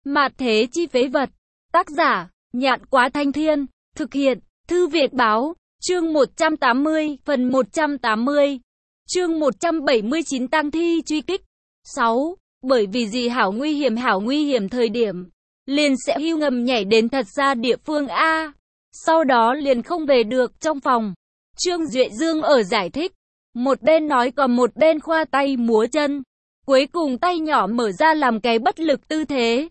Mạt thế chi phế vật. Tác giả, Nhạn Quá Thanh Thiên. Thực hiện, Thư Việt Báo. Chương 180, phần 180. Chương 179 tang thi truy kích. 6. Bởi vì gì hảo nguy hiểm thời điểm. Liền sẽ hưu ngầm nhảy đến thật xa địa phương A. Sau đó liền không về được trong phòng. Trương Duệ Dương ở giải thích. Một bên nói còn một bên khoa tay múa chân. Cuối cùng tay nhỏ mở ra làm cái bất lực tư thế.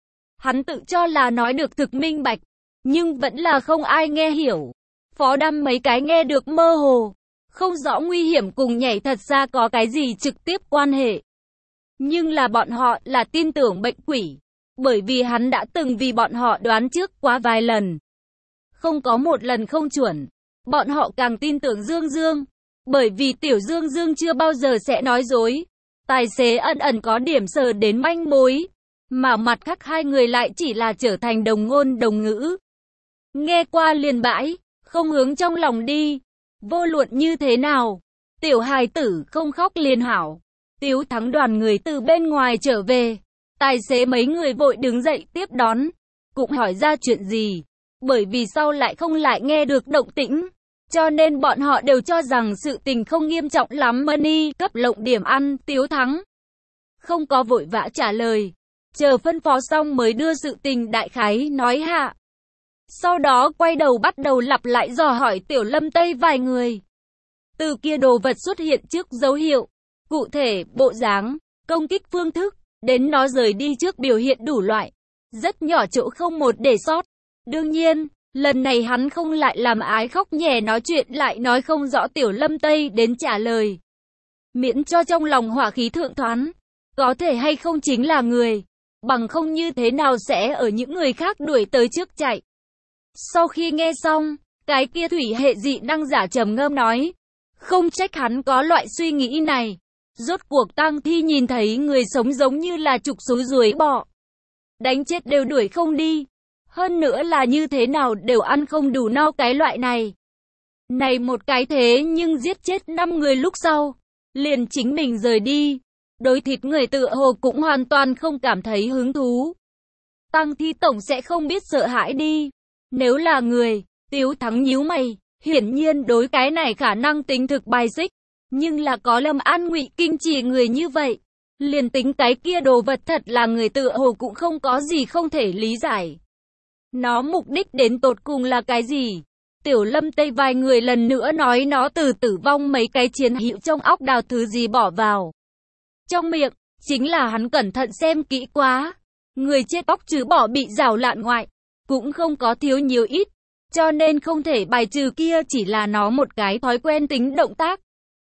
Hắn tự cho là nói được thực minh bạch, nhưng vẫn là không ai nghe hiểu. Phó Đam mấy cái nghe được mơ hồ, không rõ nguy hiểm cùng nhảy thật ra có cái gì trực tiếp quan hệ. Nhưng là bọn họ là tin tưởng bệnh quỷ, bởi vì hắn đã từng vì bọn họ đoán trước quá vài lần. Không có một lần không chuẩn. Bọn họ càng tin tưởng Dương Dương, bởi vì tiểu Dương Dương chưa bao giờ sẽ nói dối. Tài xế ẩn có điểm sờ đến manh mối, mà mặt khác hai người lại chỉ là trở thành đồng ngôn đồng ngữ. Nghe qua liền bãi, không hướng trong lòng đi. Vô luận như thế nào, tiểu hài tử không khóc liền hảo. Tiếu Thắng đoàn người từ bên ngoài trở về. Tài xế mấy người vội đứng dậy tiếp đón, cũng hỏi ra chuyện gì. Bởi vì sau lại không lại nghe được động tĩnh, cho nên bọn họ đều cho rằng sự tình không nghiêm trọng lắm. Money cấp lộng điểm ăn. Tiếu Thắng không có vội vã trả lời, chờ phân phó xong mới đưa sự tình đại khái nói hạ. Sau đó quay đầu bắt đầu lặp lại dò hỏi Tiểu Lâm Tây vài người. Từ kia đồ vật xuất hiện trước dấu hiệu, cụ thể, bộ dáng, công kích phương thức, đến nó rời đi trước biểu hiện đủ loại. Rất nhỏ chỗ không một để sót. Đương nhiên, lần này hắn không lại làm ái khóc nhè nói chuyện lại nói không rõ Tiểu Lâm Tây đến trả lời. Miễn cho trong lòng hỏa khí thượng thoán, có thể hay không chính là người, bằng không như thế nào sẽ ở những người khác đuổi tới trước chạy. Sau khi nghe xong, cái kia thủy hệ dị năng giả trầm ngâm nói, không trách hắn có loại suy nghĩ này. Rốt cuộc tang thi nhìn thấy người sống giống như là trục xú ruồi bọ, đánh chết đều đuổi không đi. Hơn nữa là như thế nào đều ăn không đủ no cái loại này. Này một cái thế nhưng giết chết 5 người lúc sau, liền chính mình rời đi. Đối thịt người tựa hồ cũng hoàn toàn không cảm thấy hứng thú. Tang thi tổng sẽ không biết sợ hãi đi. Nếu là người, Tiếu Thắng nhíu mày, hiển nhiên đối cái này khả năng tính thực bài xích. Nhưng là có Lâm An Ngụy Kinh chỉ người như vậy, liền tính cái kia đồ vật thật là người tựa hồ cũng không có gì không thể lý giải. Nó mục đích đến tột cùng là cái gì? Tiểu Lâm Tây vài người lần nữa nói nó từ tử vong mấy cái chiến hữu trong óc đào thứ gì bỏ vào trong miệng, chính là hắn cẩn thận xem kỹ quá. Người chết óc trừ bỏ bị rào lạn ngoại, cũng không có thiếu nhiều ít, cho nên không thể bài trừ kia chỉ là nó một cái thói quen tính động tác,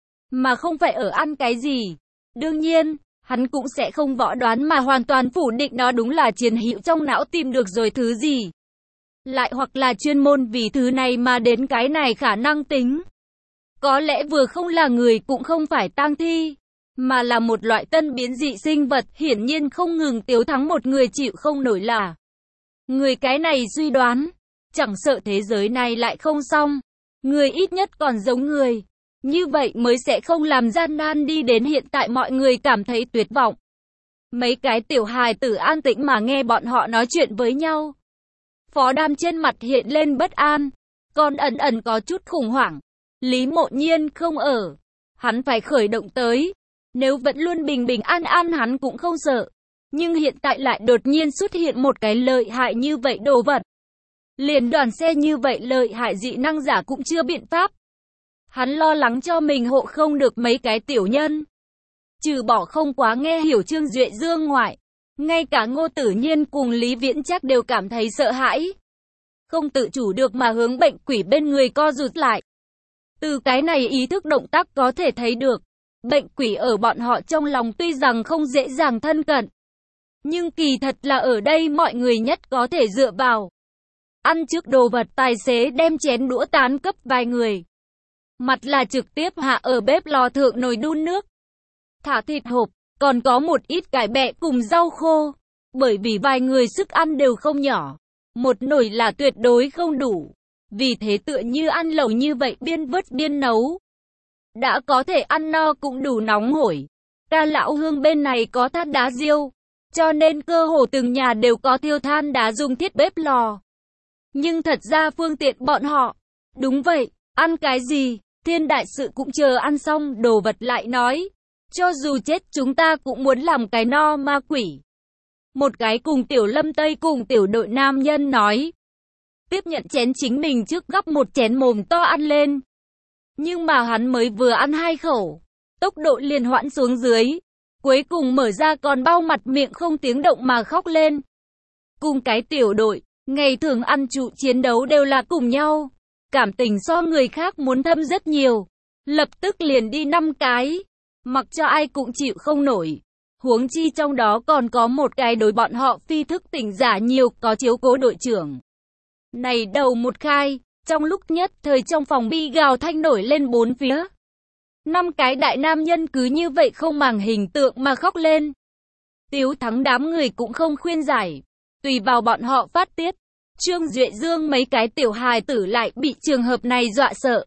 mà không phải ở ăn cái gì. Đương nhiên, hắn cũng sẽ không võ đoán mà hoàn toàn phủ định nó đúng là chiến hữu trong não tìm được rồi thứ gì. Lại hoặc là chuyên môn vì thứ này mà đến cái này khả năng tính. Có lẽ vừa không là người cũng không phải tang thi, mà là một loại tân biến dị sinh vật. Hiển nhiên không ngừng Tiếu Thắng một người chịu không nổi là người. Cái này suy đoán, chẳng sợ thế giới này lại không xong, người ít nhất còn giống người. Như vậy mới sẽ không làm gian nan đi đến hiện tại mọi người cảm thấy tuyệt vọng. Mấy cái tiểu hài tử an tĩnh mà nghe bọn họ nói chuyện với nhau. Phó Đam trên mặt hiện lên bất an, còn ẩn có chút khủng hoảng. Lý Mộ Nhiên không ở, hắn phải khởi động tới. Nếu vẫn luôn bình bình an an hắn cũng không sợ. Nhưng hiện tại lại đột nhiên xuất hiện một cái lợi hại như vậy đồ vật. Liền đoàn xe như vậy lợi hại dị năng giả cũng chưa biện pháp. Hắn lo lắng cho mình hộ không được mấy cái tiểu nhân. Trừ bỏ không quá nghe hiểu Trương Duệ Dương ngoại, ngay cả Ngô Tử Nhiên cùng Lý Viễn Trác đều cảm thấy sợ hãi. Không tự chủ được mà hướng bệnh quỷ bên người co rụt lại. Từ cái này ý thức động tác có thể thấy được, bệnh quỷ ở bọn họ trong lòng tuy rằng không dễ dàng thân cận, nhưng kỳ thật là ở đây mọi người nhất có thể dựa vào. Ăn trước đồ vật, tài xế đem chén đũa tán cấp vài người. Mặt là trực tiếp hạ ở bếp lò thượng nồi đun nước. Thả thịt hộp, còn có một ít cải bẹ cùng rau khô. Bởi vì vài người sức ăn đều không nhỏ, một nồi là tuyệt đối không đủ. Vì thế tựa như ăn lẩu như vậy biên vớt biên nấu. Đã có thể ăn no cũng đủ nóng hổi. Ca Lão Hương bên này có thát đá riêu, cho nên cơ hồ từng nhà đều có thiêu than đá dùng thiết bếp lò. Nhưng thật ra phương tiện bọn họ. Đúng vậy, ăn cái gì, Thiên đại sự cũng chờ ăn xong đồ vật lại nói. Cho dù chết chúng ta cũng muốn làm cái no ma quỷ. Một cái cùng Tiểu Lâm Tây cùng tiểu đội nam nhân nói. Tiếp nhận chén chính mình trước gắp một chén mồm to ăn lên. Nhưng mà hắn mới vừa ăn 2 khẩu. Tốc độ liền hoãn xuống dưới. Cuối cùng mở ra còn bao mặt miệng không tiếng động mà khóc lên. Cùng cái tiểu đội, ngày thường ăn trụ chiến đấu đều là cùng nhau. Cảm tình so người khác muốn thâm rất nhiều. Lập tức liền đi 5 cái. Mặc cho ai cũng chịu không nổi. Huống chi trong đó còn có một cái đối bọn họ phi thức tỉnh giả nhiều có chiếu cố đội trưởng. Này đầu một khai, trong lúc nhất thời trong phòng bi gào thanh nổi lên 4 phía. 5 cái đại nam nhân cứ như vậy không màng hình tượng mà khóc lên. Tiếu Thắng đám người cũng không khuyên giải. Tùy vào bọn họ phát tiết. Trương Duệ Dương mấy cái tiểu hài tử lại bị trường hợp này dọa sợ.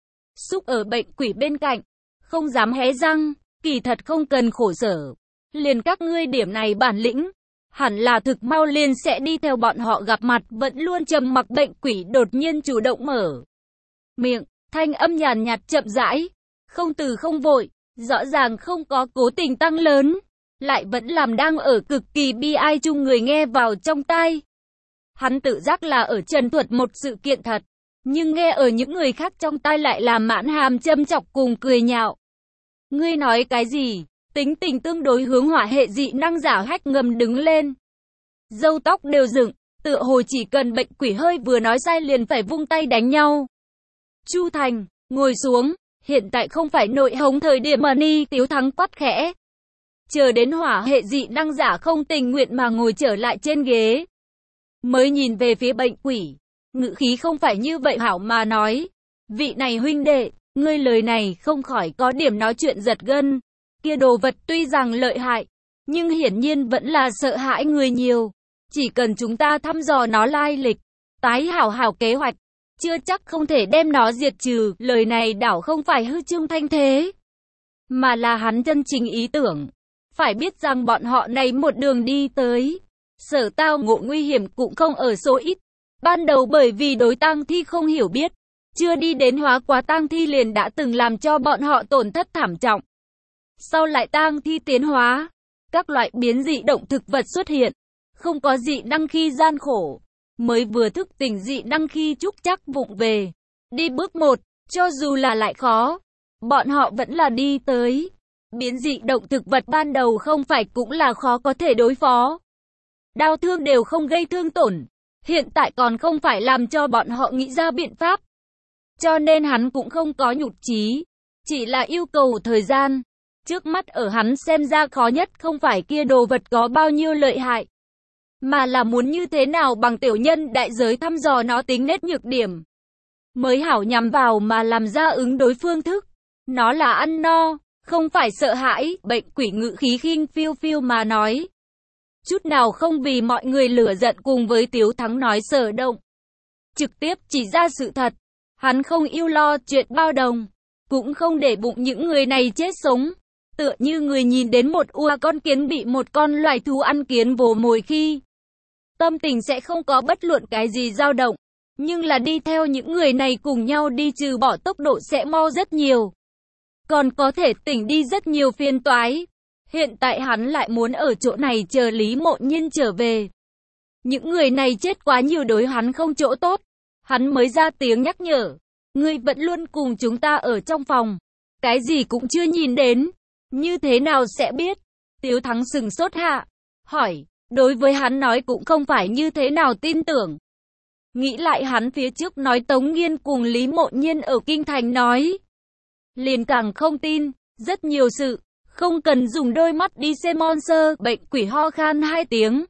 Xúc ở bệnh quỷ bên cạnh. Không dám hé răng. Kỳ thật không cần khổ sở. Liền các ngươi điểm này bản lĩnh. Hẳn là thực mau liền sẽ đi theo bọn họ gặp mặt. Vẫn luôn trầm mặc bệnh quỷ đột nhiên chủ động mở miệng. Thanh âm nhàn nhạt chậm rãi. Không từ không vội. Rõ ràng không có cố tình tăng lớn. Lại vẫn làm đang ở cực kỳ bi ai chung người nghe vào trong tai. Hắn tự giác là ở trần thuật một sự kiện thật. Nhưng nghe ở những người khác trong tai lại là mãn hàm châm chọc cùng cười nhạo. Ngươi nói cái gì? Tính tình tương đối hướng hỏa hệ dị năng giả hách ngầm đứng lên. Râu tóc đều dựng, tựa hồ chỉ cần bệnh quỷ hơi vừa nói sai liền phải vung tay đánh nhau. Chu Thành, ngồi xuống, hiện tại không phải nội hống thời điểm mà Ni Tiếu Thắng quát khẽ. Chờ đến hỏa hệ dị năng giả không tình nguyện mà ngồi trở lại trên ghế. Mới nhìn về phía bệnh quỷ, ngữ khí không phải như vậy hảo mà nói. Vị này huynh đệ, ngươi lời này không khỏi có điểm nói chuyện giật gân. Kia đồ vật tuy rằng lợi hại, nhưng hiển nhiên vẫn là sợ hãi người nhiều. Chỉ cần chúng ta thăm dò nó lai lịch, tái hảo kế hoạch, chưa chắc không thể đem nó diệt trừ. Lời này đảo không phải hư trương thanh thế, mà là hắn chân chính ý tưởng. Phải biết rằng bọn họ này một đường đi tới, sở tao ngộ nguy hiểm cũng không ở số ít. Ban đầu bởi vì đối tang thi không hiểu biết, chưa đi đến hóa quá tang thi liền đã từng làm cho bọn họ tổn thất thảm trọng. Sau lại tang thi tiến hóa, các loại biến dị động thực vật xuất hiện, không có dị năng khi gian khổ, mới vừa thức tỉnh dị năng khi trúc chắc vụng về. Đi bước 1, cho dù là lại khó, bọn họ vẫn là đi tới. Biến dị động thực vật ban đầu không phải cũng là khó có thể đối phó. Đau thương đều không gây thương tổn, hiện tại còn không phải làm cho bọn họ nghĩ ra biện pháp. Cho nên hắn cũng không có nhụt chí, chỉ là yêu cầu thời gian. Trước mắt ở hắn xem ra khó nhất không phải kia đồ vật có bao nhiêu lợi hại, mà là muốn như thế nào bằng tiểu nhân đại giới thăm dò nó tính nết nhược điểm. Mới hảo nhằm vào mà làm ra ứng đối phương thức. Nó là ăn no, không phải sợ hãi. Bệnh quỷ ngự khí khinh phiêu phiêu mà nói. Chút nào không vì mọi người lửa giận cùng với Tiếu Thắng nói sở động. Trực tiếp chỉ ra sự thật. Hắn không yêu lo chuyện bao đồng, cũng không để bụng những người này chết sống. Tựa như người nhìn đến một con kiến bị một con loài thú ăn kiến vồ mồi khi tâm tình sẽ không có bất luận cái gì dao động. Nhưng là đi theo những người này cùng nhau đi trừ bỏ tốc độ sẽ mau rất nhiều. Còn có thể tỉnh đi rất nhiều phiền toái. Hiện tại hắn lại muốn ở chỗ này chờ Lý Mộ Nhiên trở về. Những người này chết quá nhiều đối hắn không chỗ tốt. Hắn mới ra tiếng nhắc nhở. Ngươi vẫn luôn cùng chúng ta ở trong phòng. Cái gì cũng chưa nhìn đến. Như thế nào sẽ biết? Tiếu Thắng sừng sốt hạ. Hỏi, đối với hắn nói cũng không phải như thế nào tin tưởng. Nghĩ lại hắn phía trước nói Tống Nghiên cùng Lý Mộ Nhiên ở Kinh Thành nói. Liền càng không tin, rất nhiều sự, không cần dùng đôi mắt đi xem monster. Bệnh quỷ ho khan 2 tiếng.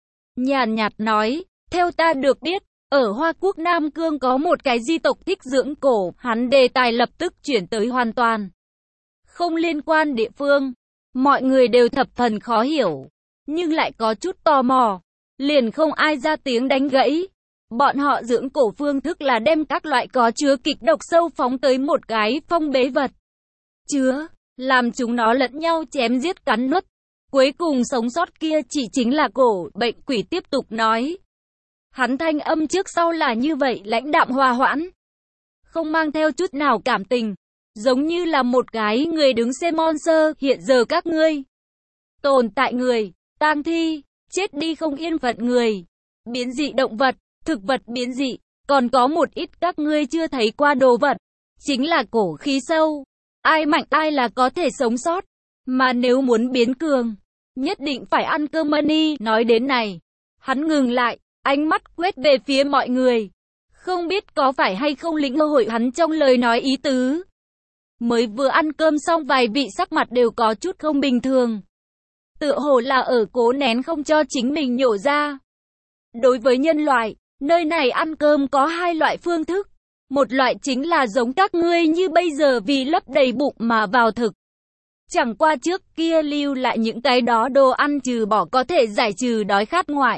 Nhàn nhạt nói, theo ta được biết, ở Hoa Quốc Nam Cương có một cái di tộc thích dưỡng cổ. Hắn đề tài lập tức chuyển tới hoàn toàn không liên quan địa phương. Mọi người đều thập phần khó hiểu, nhưng lại có chút tò mò. Liền không ai ra tiếng đánh gãy. Bọn họ dưỡng cổ phương thức là đem các loại có chứa kịch độc sâu phóng tới một cái phong bế vật chứa, làm chúng nó lẫn nhau chém giết cắn nuốt. Cuối cùng sống sót kia chỉ chính là cổ. Bệnh quỷ tiếp tục nói. Hắn thanh âm trước sau là như vậy, lãnh đạm hòa hoãn, không mang theo chút nào cảm tình, giống như là một cái người đứng xem monster. Hiện giờ các ngươi tồn tại người, tang thi, chết đi không yên phận người, biến dị động vật, thực vật biến dị, còn có một ít các ngươi chưa thấy qua đồ vật, chính là cổ khí sâu. Ai mạnh ai là có thể sống sót, mà nếu muốn biến cường, nhất định phải ăn cơm money. Nói đến này, hắn ngừng lại, ánh mắt quét về phía mọi người. Không biết có phải hay không lĩnh hội hắn trong lời nói ý tứ. Mới vừa ăn cơm xong vài vị sắc mặt đều có chút không bình thường. Tựa hồ là ở cố nén không cho chính mình nhổ ra. Đối với nhân loại, nơi này ăn cơm có hai loại phương thức. Một loại chính là giống các ngươi như bây giờ vì lấp đầy bụng mà vào thực. Chẳng qua trước kia lưu lại những cái đó đồ ăn trừ bỏ có thể giải trừ đói khát ngoại,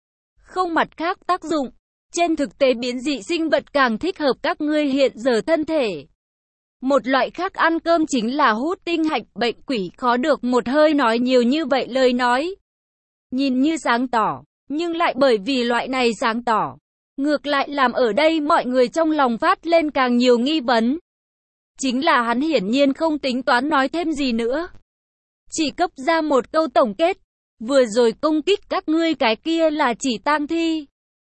không mặt khác tác dụng. Trên thực tế biến dị sinh vật càng thích hợp các ngươi hiện giờ thân thể. Một loại khác ăn cơm chính là hút tinh hạch. Bệnh quỷ khó được một hơi nói nhiều như vậy lời nói. Nhìn như sáng tỏ, nhưng lại bởi vì loại này sáng tỏ, ngược lại làm ở đây mọi người trong lòng phát lên càng nhiều nghi vấn. Chính là hắn hiển nhiên không tính toán nói thêm gì nữa. Chỉ cấp ra một câu tổng kết. Vừa rồi công kích các ngươi cái kia là chỉ tang thi.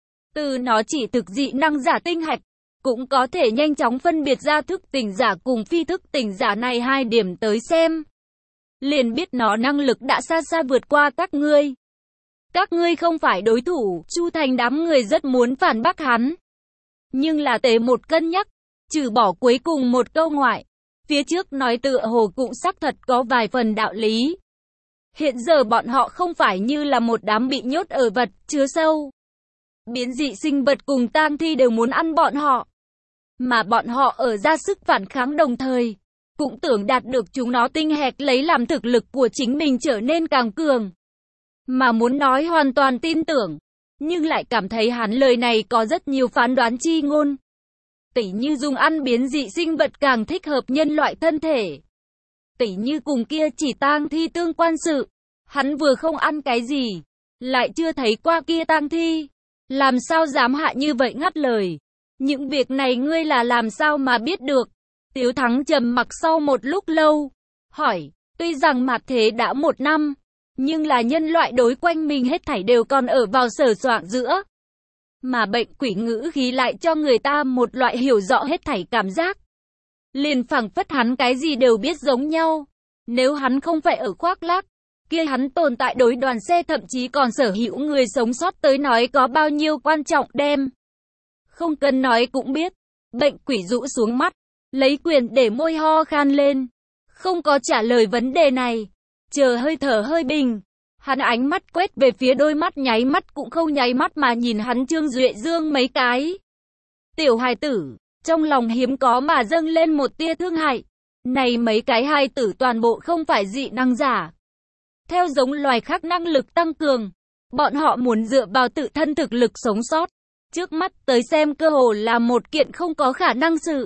Từ nó chỉ thực dị năng giả tinh hạch, cũng có thể nhanh chóng phân biệt ra thức tỉnh giả cùng phi thức tỉnh giả này hai điểm tới xem. Liền biết nó năng lực đã xa xa vượt qua các ngươi. Các ngươi không phải đối thủ. Chu Thành đám người rất muốn phản bác hắn. Nhưng là tề một cân nhắc, trừ bỏ cuối cùng một câu ngoại. Phía trước nói tựa hồ cũng xác thật có vài phần đạo lý. Hiện giờ bọn họ không phải như là một đám bị nhốt ở vật chứa sâu. Biến dị sinh vật cùng tang thi đều muốn ăn bọn họ. Mà bọn họ ở ra sức phản kháng đồng thời, cũng tưởng đạt được chúng nó tinh hạch lấy làm thực lực của chính mình trở nên càng cường. Mà muốn nói hoàn toàn tin tưởng, nhưng lại cảm thấy hắn lời này có rất nhiều phán đoán chi ngôn. Tỉ như dùng ăn biến dị sinh vật càng thích hợp nhân loại thân thể. Tỉ như cùng kia chỉ tang thi tương quan sự. Hắn vừa không ăn cái gì, lại chưa thấy qua kia tang thi. Làm sao dám hạ như vậy ngắt lời. Những việc này ngươi là làm sao mà biết được. Tiếu Thắng trầm mặc sau một lúc lâu, hỏi, tuy rằng mạt thế đã 1 năm, nhưng là nhân loại đối quanh mình hết thảy đều còn ở vào sở soạn giữa. Mà bệnh quỷ ngữ khí lại cho người ta một loại hiểu rõ hết thảy cảm giác. Liền phảng phất hắn cái gì đều biết giống nhau. Nếu hắn không phải ở khoác lác, kia hắn tồn tại đối đoàn xe thậm chí còn sở hữu người sống sót tới nói có bao nhiêu quan trọng đem. Không cần nói cũng biết. Bệnh quỷ rũ xuống mắt, lấy quyền để môi ho khan lên. Không có trả lời vấn đề này. Chờ hơi thở hơi bình. Hắn ánh mắt quét về phía đôi mắt nháy mắt cũng không nháy mắt mà nhìn hắn Trương Duệ Dương mấy cái. Tiểu hài tử, trong lòng hiếm có mà dâng lên một tia thương hại. Này mấy cái hài tử toàn bộ không phải dị năng giả. Theo giống loài khác năng lực tăng cường, bọn họ muốn dựa vào tự thân thực lực sống sót. Trước mắt tới xem cơ hồ là một kiện không có khả năng sự.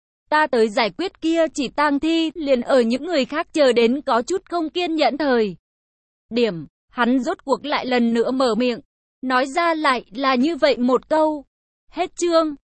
Ta tới giải quyết kia chỉ tang thi, liền ở những người khác chờ đến có chút không kiên nhẫn thời điểm, hắn rốt cuộc lại lần nữa mở miệng, nói ra lại là như vậy một câu. Hết chương.